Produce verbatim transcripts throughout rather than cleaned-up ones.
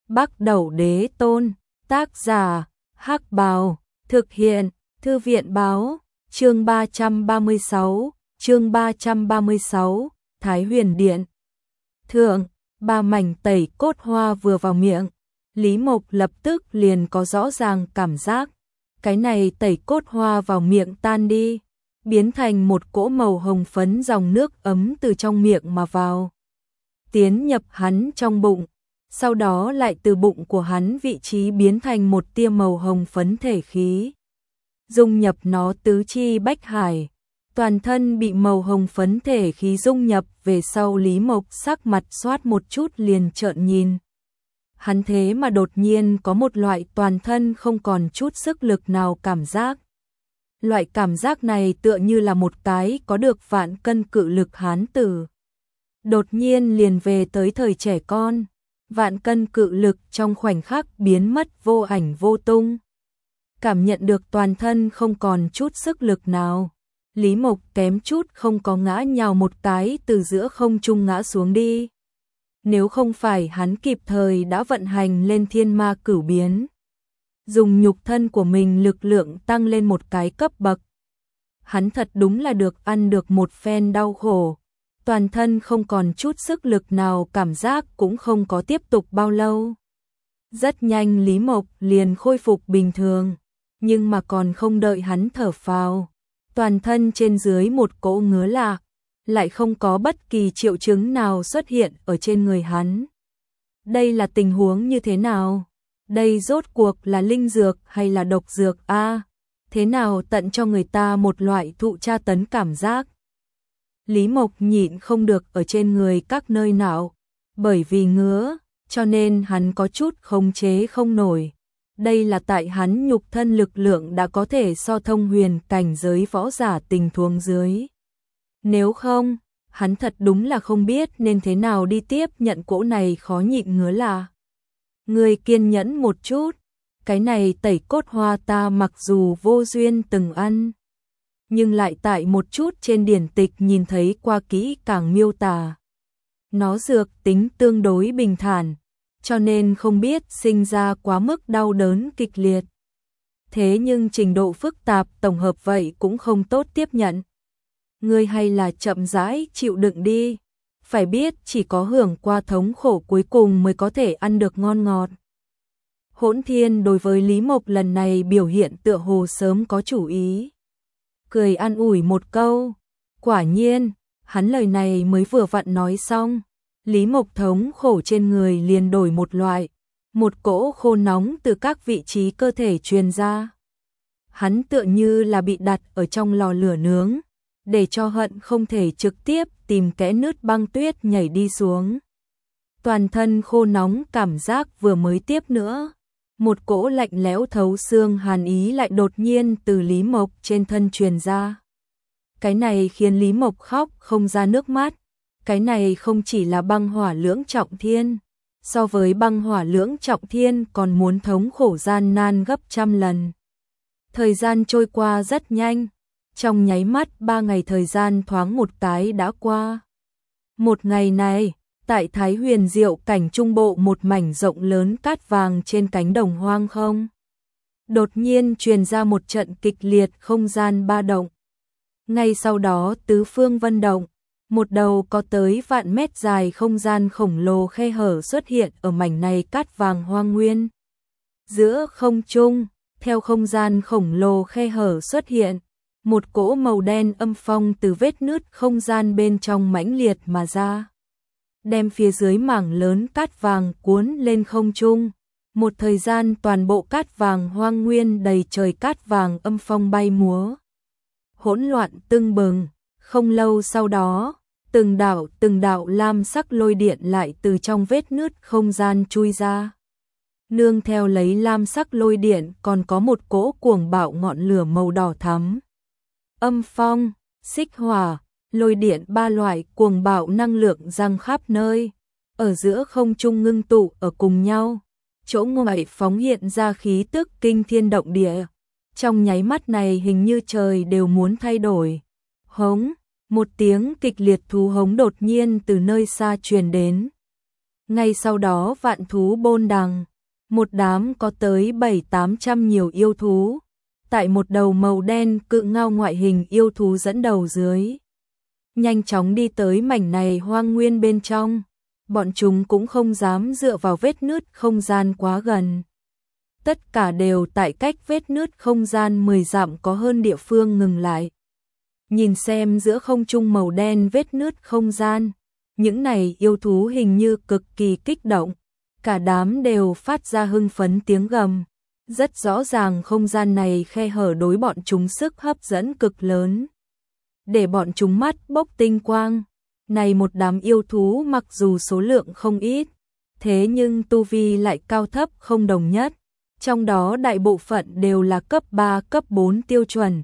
Bắc Đẩu Đế Tôn, tác giả, Hắc Bào, thực hiện, Thư viện báo, chương ba trăm ba mươi sáu, chương ba trăm ba mươi sáu, Thái Huyền Điện. Thượng, ba mảnh tẩy cốt hoa vừa vào miệng, Lý Mộc lập tức liền có rõ ràng cảm giác, cái này tẩy cốt hoa vào miệng tan đi, biến thành một cỗ màu hồng phấn dòng nước ấm từ trong miệng mà vào, tiến nhập hắn trong bụng, sau đó lại từ bụng của hắn vị trí biến thành một tia màu hồng phấn thể khí, dung nhập nó tứ chi bách hải, toàn thân bị màu hồng phấn thể khí dung nhập về sau. Lý Mộc sắc mặt xoát một chút liền trợn nhìn. Hắn thế mà đột nhiên có một loại toàn thân không còn chút sức lực nào cảm giác. Loại cảm giác này tựa như là một cái có được vạn cân cự lực hán tử. Đột nhiên liền về tới thời trẻ con, vạn cân cự lực trong khoảnh khắc biến mất vô ảnh vô tung. Cảm nhận được toàn thân không còn chút sức lực nào, Lý Mộc kém chút không có ngã nhào một cái từ giữa không trung ngã xuống đi. Nếu không phải hắn kịp thời đã vận hành lên thiên ma cửu biến, dùng nhục thân của mình lực lượng tăng lên một cái cấp bậc, hắn thật đúng là được ăn được một phen đau khổ, toàn thân không còn chút sức lực nào, cảm giác cũng không có tiếp tục bao lâu. Rất nhanh Lý Mộc liền khôi phục bình thường, nhưng mà còn không đợi hắn thở phào, toàn thân trên dưới một cỗ ngứa lạ, lại không có bất kỳ triệu chứng nào xuất hiện ở trên người hắn. Đây là tình huống như thế nào? Đây rốt cuộc là linh dược hay là độc dược a? À, thế nào tận cho người ta một loại thụ tra tấn cảm giác? Lý Mộc nhịn không được ở trên người các nơi nào, bởi vì ngứa, cho nên hắn có chút khống chế không nổi. Đây là tại hắn nhục thân lực lượng đã có thể so thông huyền cảnh giới võ giả tình huống dưới. Nếu không, hắn thật đúng là không biết nên thế nào đi tiếp nhận cỗ này khó nhịn ngứa là. Người kiên nhẫn một chút, cái này tẩy cốt hoa ta mặc dù vô duyên từng ăn, nhưng lại tại một chút trên điển tịch nhìn thấy qua kỹ càng miêu tả. Nó dược tính tương đối bình thản, cho nên không biết sinh ra quá mức đau đớn kịch liệt. Thế nhưng trình độ phức tạp tổng hợp vậy cũng không tốt tiếp nhận. Ngươi hay là chậm rãi chịu đựng đi, phải biết chỉ có hưởng qua thống khổ cuối cùng mới có thể ăn được ngon ngọt. Hỗn Thiên đối với Lý Mộc lần này biểu hiện tựa hồ sớm có chủ ý, cười an ủi một câu. Quả nhiên, hắn lời này mới vừa vặn nói xong, Lý Mộc thống khổ trên người liền đổi một loại, một cỗ khô nóng từ các vị trí cơ thể truyền ra. Hắn tựa như là bị đặt ở trong lò lửa nướng, để cho hận không thể trực tiếp tìm kẽ nứt băng tuyết nhảy đi xuống. Toàn thân khô nóng cảm giác vừa mới tiếp nữa, một cỗ lạnh lẽo thấu xương hàn ý lại đột nhiên từ Lý Mộc trên thân truyền ra. Cái này khiến Lý Mộc khóc không ra nước mắt. Cái này không chỉ là băng hỏa lưỡng trọng thiên, so với băng hỏa lưỡng trọng thiên còn muốn thống khổ gian nan gấp trăm lần. Thời gian trôi qua rất nhanh, trong nháy mắt ba ngày thời gian thoáng một cái đã qua. Một ngày này, tại Thái Huyền Diệu cảnh trung bộ một mảnh rộng lớn cát vàng trên cánh đồng hoang không. Đột nhiên truyền ra một trận kịch liệt không gian ba động. Ngay sau đó tứ phương vân động, một đầu có tới vạn mét dài không gian khổng lồ khe hở xuất hiện ở mảnh này cát vàng hoang nguyên. Giữa không trung, theo không gian khổng lồ khe hở xuất hiện, một cỗ màu đen âm phong từ vết nứt không gian bên trong mãnh liệt mà ra, đem phía dưới mảng lớn cát vàng cuốn lên không trung. Một thời gian toàn bộ cát vàng hoang nguyên đầy trời cát vàng âm phong bay múa, hỗn loạn tưng bừng. Không lâu sau đó, từng đạo từng đạo lam sắc lôi điện lại từ trong vết nứt không gian chui ra. Nương theo lấy lam sắc lôi điện còn có một cỗ cuồng bạo ngọn lửa màu đỏ thắm. Âm phong, xích hỏa, lôi điện ba loại cuồng bạo năng lượng giăng khắp nơi, ở giữa không trung ngưng tụ ở cùng nhau, chỗ ngoại phóng hiện ra khí tức kinh thiên động địa. Trong nháy mắt này hình như trời đều muốn thay đổi. Hống, một tiếng kịch liệt thú hống đột nhiên từ nơi xa truyền đến. Ngay sau đó vạn thú bôn đằng, một đám có tới bảy tám trăm nhiều yêu thú, tại một đầu màu đen cự ngao ngoại hình yêu thú dẫn đầu dưới. Nhanh chóng đi tới mảnh này hoang nguyên bên trong, bọn chúng cũng không dám dựa vào vết nứt không gian quá gần. Tất cả đều tại cách vết nứt không gian mười dặm có hơn địa phương ngừng lại. Nhìn xem giữa không trung màu đen vết nứt không gian, những này yêu thú hình như cực kỳ kích động, cả đám đều phát ra hưng phấn tiếng gầm. Rất rõ ràng không gian này khe hở đối bọn chúng sức hấp dẫn cực lớn, để bọn chúng mắt bốc tinh quang. Này một đám yêu thú mặc dù số lượng không ít, thế nhưng tu vi lại cao thấp không đồng nhất, trong đó đại bộ phận đều là cấp ba, cấp bốn tiêu chuẩn.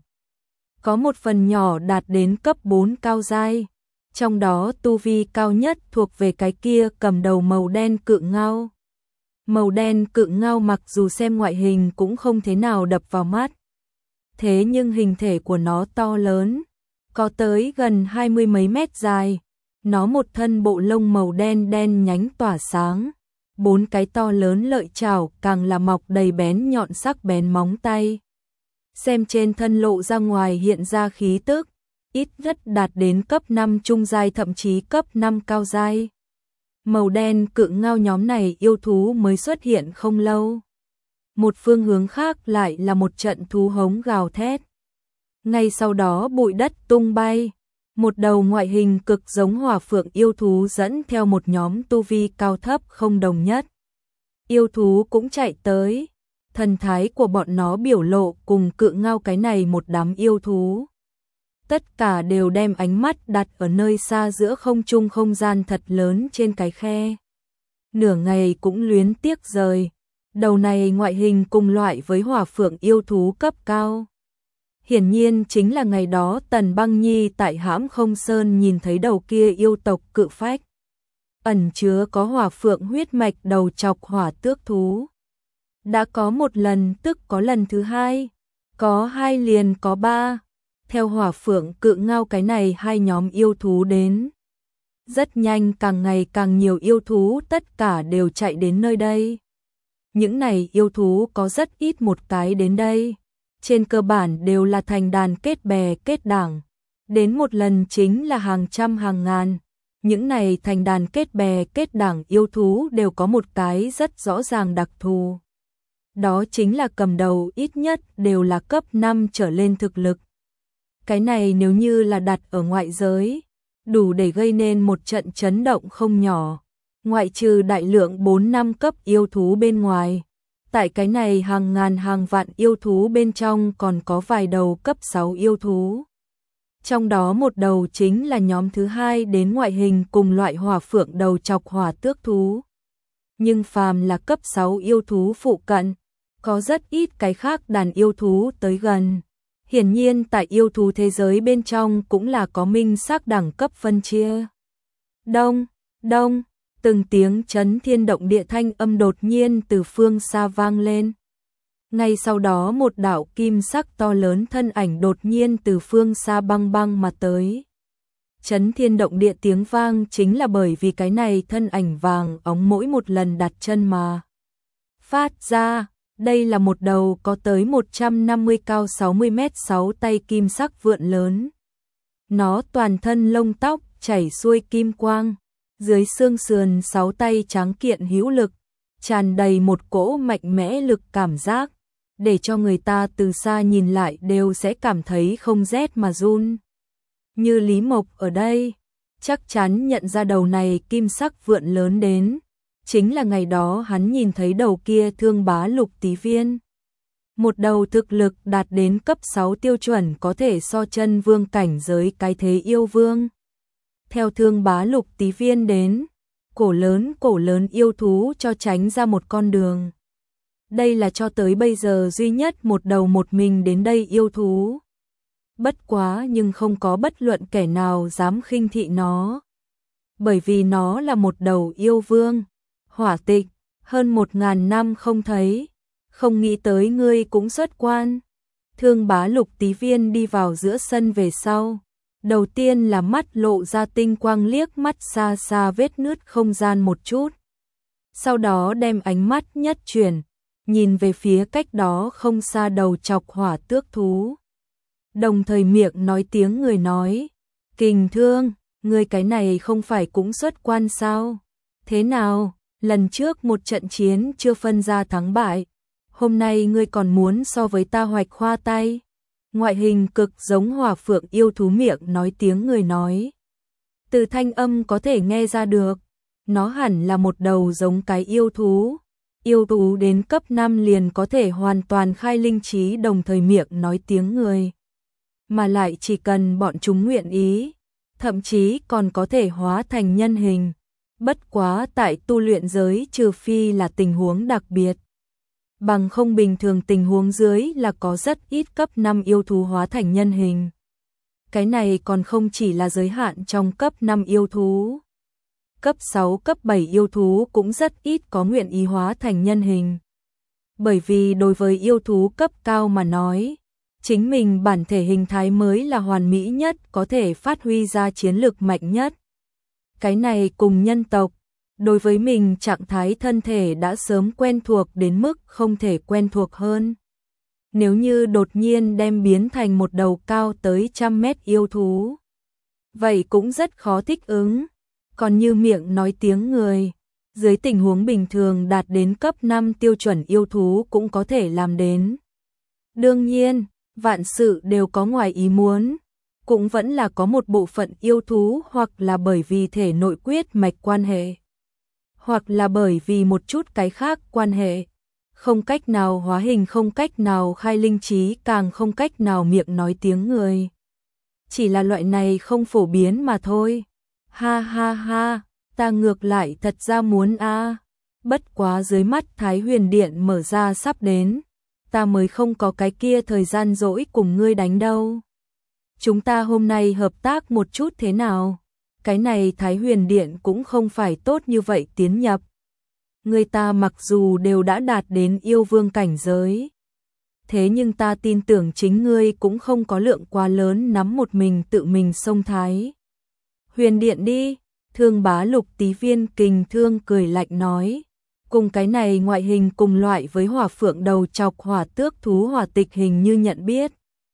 Có một phần nhỏ đạt đến cấp bốn cao giai, trong đó tu vi cao nhất thuộc về cái kia cầm đầu màu đen cự ngao. Màu đen cự ngao mặc dù xem ngoại hình cũng không thế nào đập vào mắt, thế nhưng hình thể của nó to lớn, có tới gần hai mươi mấy mét dài. Nó một thân bộ lông màu đen đen nhánh tỏa sáng, bốn cái to lớn lợi chảo càng là mọc đầy bén nhọn sắc bén móng tay. Xem trên thân lộ ra ngoài hiện ra khí tức, ít nhất đạt đến cấp năm trung giai thậm chí cấp năm cao giai. Màu đen cự ngao nhóm này yêu thú mới xuất hiện không lâu. Một phương hướng khác lại là một trận thú hống gào thét. Ngay sau đó bụi đất tung bay, một đầu ngoại hình cực giống hỏa phượng yêu thú dẫn theo một nhóm tu vi cao thấp không đồng nhất. Yêu thú cũng chạy tới, thần thái của bọn nó biểu lộ cùng cự ngao cái này một đám yêu thú. Tất cả đều đem ánh mắt đặt ở nơi xa giữa không trung không gian thật lớn trên cái khe. Nửa ngày cũng luyến tiếc rời, đầu này ngoại hình cùng loại với hỏa phượng yêu thú cấp cao. Hiển nhiên chính là ngày đó Tần Băng Nhi tại Hãm Không Sơn nhìn thấy đầu kia yêu tộc cự phách. Ẩn chứa có hỏa phượng huyết mạch đầu chọc hỏa tước thú. Đã có một lần tức có lần thứ hai, có hai liền có ba. Theo hỏa phượng cự ngao cái này hai nhóm yêu thú đến. Rất nhanh càng ngày càng nhiều yêu thú tất cả đều chạy đến nơi đây. Những này yêu thú có rất ít một cái đến đây. Trên cơ bản đều là thành đàn kết bè kết đảng. Đến một lần chính là hàng trăm hàng ngàn. Những này thành đàn kết bè kết đảng yêu thú đều có một cái rất rõ ràng đặc thù. Đó chính là cầm đầu ít nhất đều là cấp năm trở lên thực lực. Cái này nếu như là đặt ở ngoại giới, đủ để gây nên một trận chấn động không nhỏ. Ngoại trừ đại lượng bốn năm cấp yêu thú bên ngoài. Tại cái này hàng ngàn hàng vạn yêu thú bên trong còn có vài đầu cấp sáu yêu thú. Trong đó một đầu chính là nhóm thứ hai đến ngoại hình cùng loại hỏa phượng đầu chọc hỏa tước thú. Nhưng phàm là cấp sáu yêu thú phụ cận, có rất ít cái khác đàn yêu thú tới gần. Hiển nhiên tại yêu thú thế giới bên trong cũng là có minh xác đẳng cấp phân chia. Đông, đông. Từng tiếng chấn thiên động địa thanh âm đột nhiên từ phương xa vang lên. Ngay sau đó một đạo kim sắc to lớn thân ảnh đột nhiên từ phương xa băng băng mà tới. Chấn thiên động địa tiếng vang chính là bởi vì cái này thân ảnh vàng óng mỗi một lần đặt chân mà phát ra. Đây là một đầu có tới một trăm năm mươi cao sáu mươi mét sáu tay kim sắc vượn lớn. Nó toàn thân lông tóc chảy xuôi kim quang. Dưới xương sườn sáu tay trắng kiện hữu lực, tràn đầy một cỗ mạnh mẽ lực cảm giác, để cho người ta từ xa nhìn lại đều sẽ cảm thấy không rét mà run. Như Lý Mộc ở đây, chắc chắn nhận ra đầu này kim sắc vượn lớn đến, chính là ngày đó hắn nhìn thấy đầu kia Thương Bá Lục Tí Viên. Một đầu thực lực đạt đến cấp sáu tiêu chuẩn có thể so chân vương cảnh giới cái thế yêu vương. Theo Thương Bá Lục Tí Viên đến, cổ lớn cổ lớn yêu thú cho tránh ra một con đường. Đây là cho tới bây giờ duy nhất một đầu một mình đến đây yêu thú. Bất quá nhưng không có bất luận kẻ nào dám khinh thị nó. Bởi vì nó là một đầu yêu vương. Hỏa Tịch, hơn một ngàn năm không thấy, không nghĩ tới ngươi cũng xuất quan. Thương Bá Lục Tí Viên đi vào giữa sân về sau. Đầu tiên là mắt lộ ra tinh quang liếc mắt xa xa vết nứt không gian một chút, sau đó đem ánh mắt nhất chuyển, nhìn về phía cách đó không xa đầu chọc hỏa tước thú. Đồng thời miệng nói tiếng người nói, Kình Thương, ngươi cái này không phải cũng xuất quan sao? Thế nào, lần trước một trận chiến chưa phân ra thắng bại, hôm nay ngươi còn muốn so với ta hoạch khoa tay? Ngoại hình cực giống hỏa phượng yêu thú miệng nói tiếng người nói. Từ thanh âm có thể nghe ra được, nó hẳn là một đầu giống cái yêu thú. Yêu thú đến cấp năm liền có thể hoàn toàn khai linh trí đồng thời miệng nói tiếng người. Mà lại chỉ cần bọn chúng nguyện ý, thậm chí còn có thể hóa thành nhân hình. Bất quá tại tu luyện giới trừ phi là tình huống đặc biệt. Bằng không bình thường tình huống dưới là có rất ít cấp năm yêu thú hóa thành nhân hình. Cái này còn không chỉ là giới hạn trong cấp năm yêu thú. Cấp sáu, cấp bảy yêu thú cũng rất ít có nguyện ý hóa thành nhân hình. Bởi vì đối với yêu thú cấp cao mà nói, chính mình bản thể hình thái mới là hoàn mỹ nhất, có thể phát huy ra chiến lực mạnh nhất. Cái này cùng nhân tộc, đối với mình trạng thái thân thể đã sớm quen thuộc đến mức không thể quen thuộc hơn. Nếu như đột nhiên đem biến thành một đầu cao tới trăm mét yêu thú, vậy cũng rất khó thích ứng. Còn như miệng nói tiếng người, dưới tình huống bình thường đạt đến cấp năm tiêu chuẩn yêu thú cũng có thể làm đến. Đương nhiên, vạn sự đều có ngoài ý muốn, cũng vẫn là có một bộ phận yêu thú hoặc là bởi vì thể nội quyết mạch quan hệ, hoặc là bởi vì một chút cái khác quan hệ, không cách nào hóa hình, không cách nào khai linh trí, càng không cách nào miệng nói tiếng người. Chỉ là loại này không phổ biến mà thôi. Ha ha ha, ta ngược lại thật ra muốn a. Bất quá dưới mắt Thái Huyền Điện mở ra sắp đến, ta mới không có cái kia thời gian rỗi cùng ngươi đánh đâu. Chúng ta hôm nay hợp tác một chút thế nào? Cái này Thái Huyền Điện cũng không phải tốt như vậy tiến nhập. Người ta mặc dù đều đã đạt đến yêu vương cảnh giới, thế nhưng ta tin tưởng chính ngươi cũng không có lượng quá lớn nắm một mình tự mình xông Thái Huyền Điện đi. Thương Bá Lục Tí Viên Kình Thương cười lạnh nói, cùng cái này ngoại hình cùng loại với hỏa phượng đầu chọc hỏa tước thú hỏa tịch hình như nhận biết.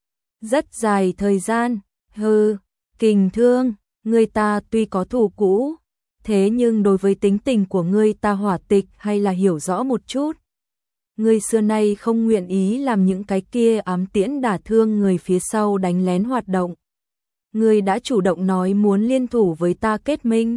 Rất dài thời gian, hừ, Kình Thương, ngươi ta tuy có thù cũ, thế nhưng đối với tính tình của ngươi ta hỏa tịch hay là hiểu rõ một chút. Ngươi xưa nay không nguyện ý làm những cái kia ám tiễn đả thương người phía sau đánh lén hoạt động. Ngươi đã chủ động nói muốn liên thủ với ta kết minh.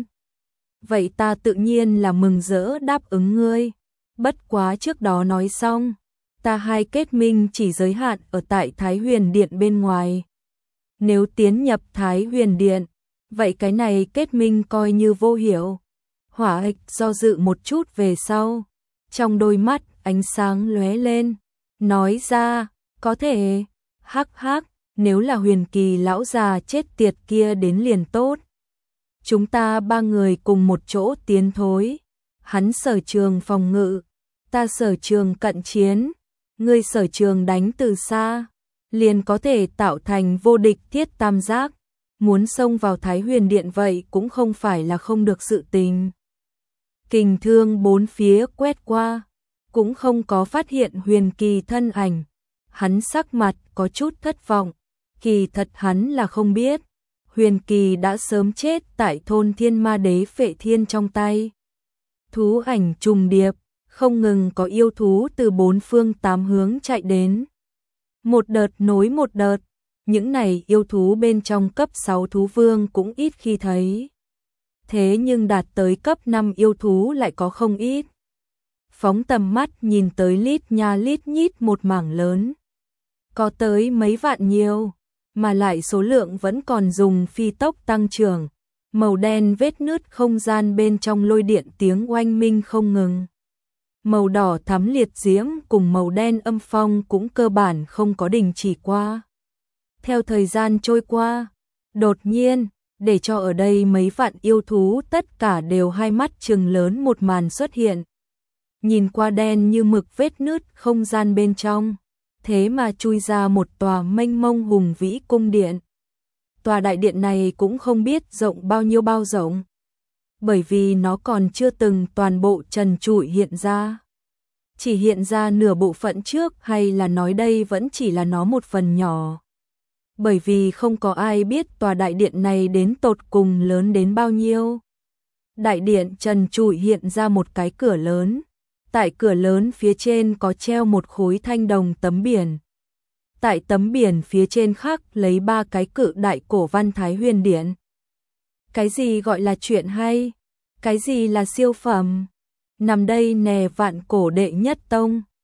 Vậy ta tự nhiên là mừng rỡ đáp ứng ngươi. Bất quá trước đó nói xong, ta hai kết minh chỉ giới hạn ở tại Thái Huyền Điện bên ngoài. Nếu tiến nhập Thái Huyền Điện, vậy cái này kết minh coi như vô hiệu. Hỏa Hịch do dự một chút về sau, trong đôi mắt ánh sáng lóe lên, nói ra, có thể, hắc hắc, nếu là Huyền Kỳ lão già chết tiệt kia đến liền tốt. Chúng ta ba người cùng một chỗ tiến thối, hắn sở trường phòng ngự, ta sở trường cận chiến, ngươi sở trường đánh từ xa, liền có thể tạo thành vô địch thiết tam giác. Muốn xông vào Thái Huyền Điện vậy cũng không phải là không được sự tình. Kình Thương bốn phía quét qua, cũng không có phát hiện Huyền Kỳ thân ảnh. Hắn sắc mặt có chút thất vọng, kỳ thật hắn là không biết, Huyền Kỳ đã sớm chết tại thôn Thiên Ma Đế Phệ Thiên trong tay. Thú ảnh trùng điệp, không ngừng có yêu thú từ bốn phương tám hướng chạy đến. Một đợt nối một đợt, những này yêu thú bên trong cấp sáu thú vương cũng ít khi thấy. Thế nhưng đạt tới cấp năm yêu thú lại có không ít. Phóng tầm mắt nhìn tới lít nha lít nhít một mảng lớn. Có tới mấy vạn nhiều, mà lại số lượng vẫn còn dùng phi tốc tăng trưởng. Màu đen vết nứt không gian bên trong lôi điện tiếng oanh minh không ngừng. Màu đỏ thắm liệt diễm cùng màu đen âm phong cũng cơ bản không có đình chỉ qua. Theo thời gian trôi qua, đột nhiên, để cho ở đây mấy vạn yêu thú tất cả đều hai mắt trừng lớn một màn xuất hiện. Nhìn qua đen như mực vết nứt không gian bên trong, thế mà chui ra một tòa mênh mông hùng vĩ cung điện. Tòa đại điện này cũng không biết rộng bao nhiêu bao rộng. bởi vì nó còn chưa từng toàn bộ trần trụi hiện ra. Chỉ hiện ra nửa bộ phận trước, hay là nói đây vẫn chỉ là nó một phần nhỏ. Bởi vì không có ai biết tòa đại điện này đến tột cùng lớn đến bao nhiêu. Đại điện trần trụi hiện ra một cái cửa lớn. Tại cửa lớn phía trên có treo một khối thanh đồng tấm biển. Tại tấm biển phía trên khắc lấy ba cái cự đại cổ văn Thái Huyền Điển. Cái gì gọi là chuyện hay? Cái gì là siêu phẩm? Nằm đây nè vạn cổ đệ nhất tông.